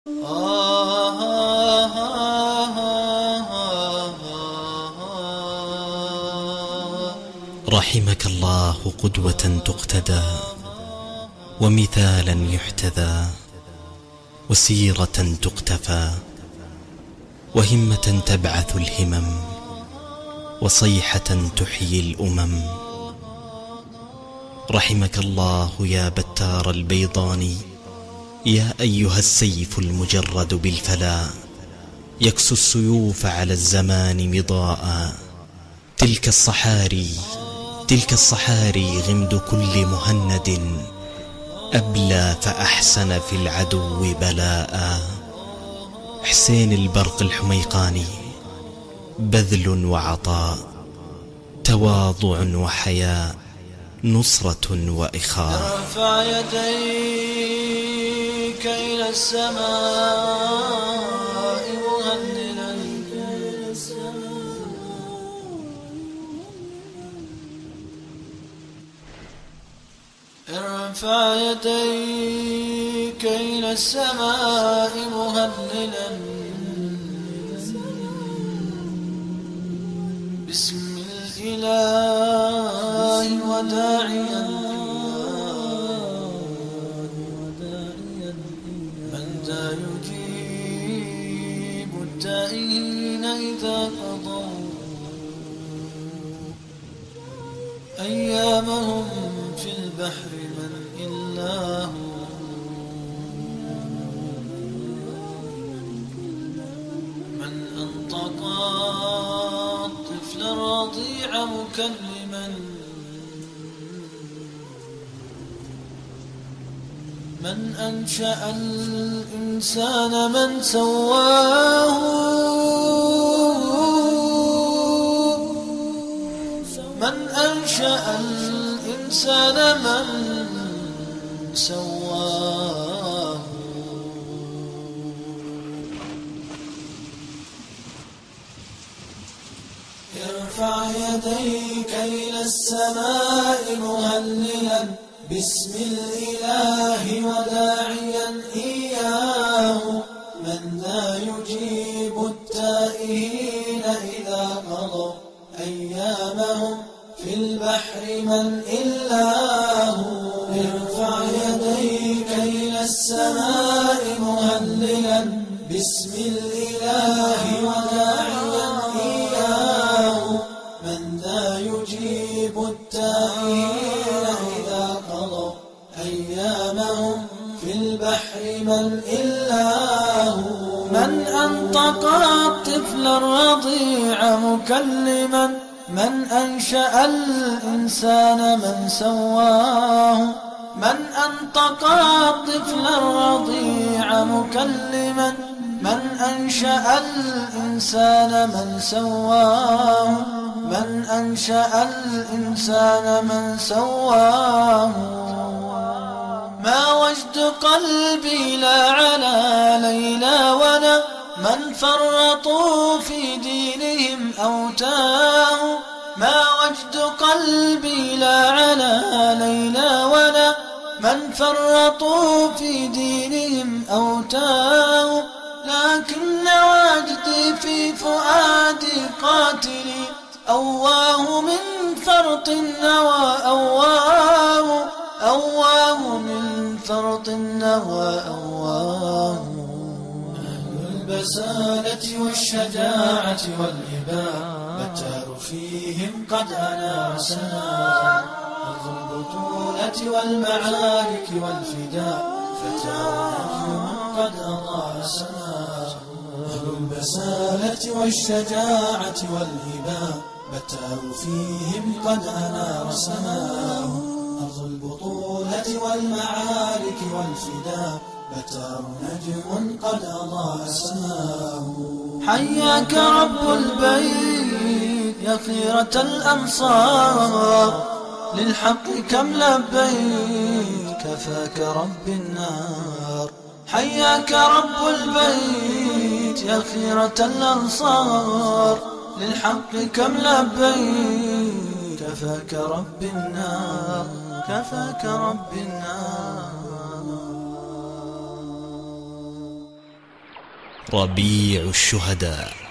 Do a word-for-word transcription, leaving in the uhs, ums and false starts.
رحمك الله قدوة تقتدى، ومثالا يحتذى، وسيرة تقتفى، وهمة تبعث الهمم، وصيحة تحيي الأمم. رحمك الله يا بتار البيضان، يا أيها السيف المجرد بالفلا، يكسو السيوف على الزمان مضاء. تلك الصحاري تلك الصحاري غمد كل مهند، أبلى فأحسن في العدو بلاء. حسين البرق الحميقاني، بذل وعطاء، تواضع وحياء، نصرة وإخاء. ارفع يديك إلى السماء مهللا، ارفع يديك إلى السماء مهللا، بسم الإله وداعيا، من ذا يجيب التائهين إذا قضوا أيامهم في البحر، من إلا هو، من أنطق الطفل الرضيع مكلما، من أنشأ الإنسان من سواه، من أنشأ الإنسان من سواه. ارفع يديك إلى السماء مهللا، بسم الإله وداعيا إياه، من ذا يجيب التائهين إذا قضوا أيامهم في البحر، من إلا هو. ارفع يديك إلى السماء مهللا، بسم الإله وداعيا إياه، من ذا يجيب التائهين إذا قضوا أيامهم في البحر، من إلا هو. من أنطق الطفل الرضيع مكلما، من أنشأ الإنسان من سواه، من أنطق الطفل الرضيع مكلما، من أنشأ الإنسان من سواه، من أنشأ الإنسان من سواه. ما وجد قلبي لا على ليلى ولا، من فرطوا في دينهم أو تاهوا. ما وجد قلبي لا على ليلى ولا، من فرطوا في دينهم أو تاهوا. لكن وجدي في فؤادي قاتلي، أواه من فرط النوى، أواه أواه من فرط النوى، أواه. البسالة والشجاعة والإباء، بتار فيهم قد أنار سنا، أرض البطولة والمعارك والفداء، فتار نجم قد أضاء سنا. أهل البسالة والشجاعة والإباء، بتار فيهم قد أنار سناه، أرض البطولة والمعارك والفداء، بتار نجم قد أضاء سماه. حياك رب البيت يا خيرة الأنصار، للحق كم لبيت كفاك رب النار. حياك رب البيت يا خيرة الأنصار، للحق كم لبيت كفاك رب النار، كفاك رب النار. ربيع الشهداء.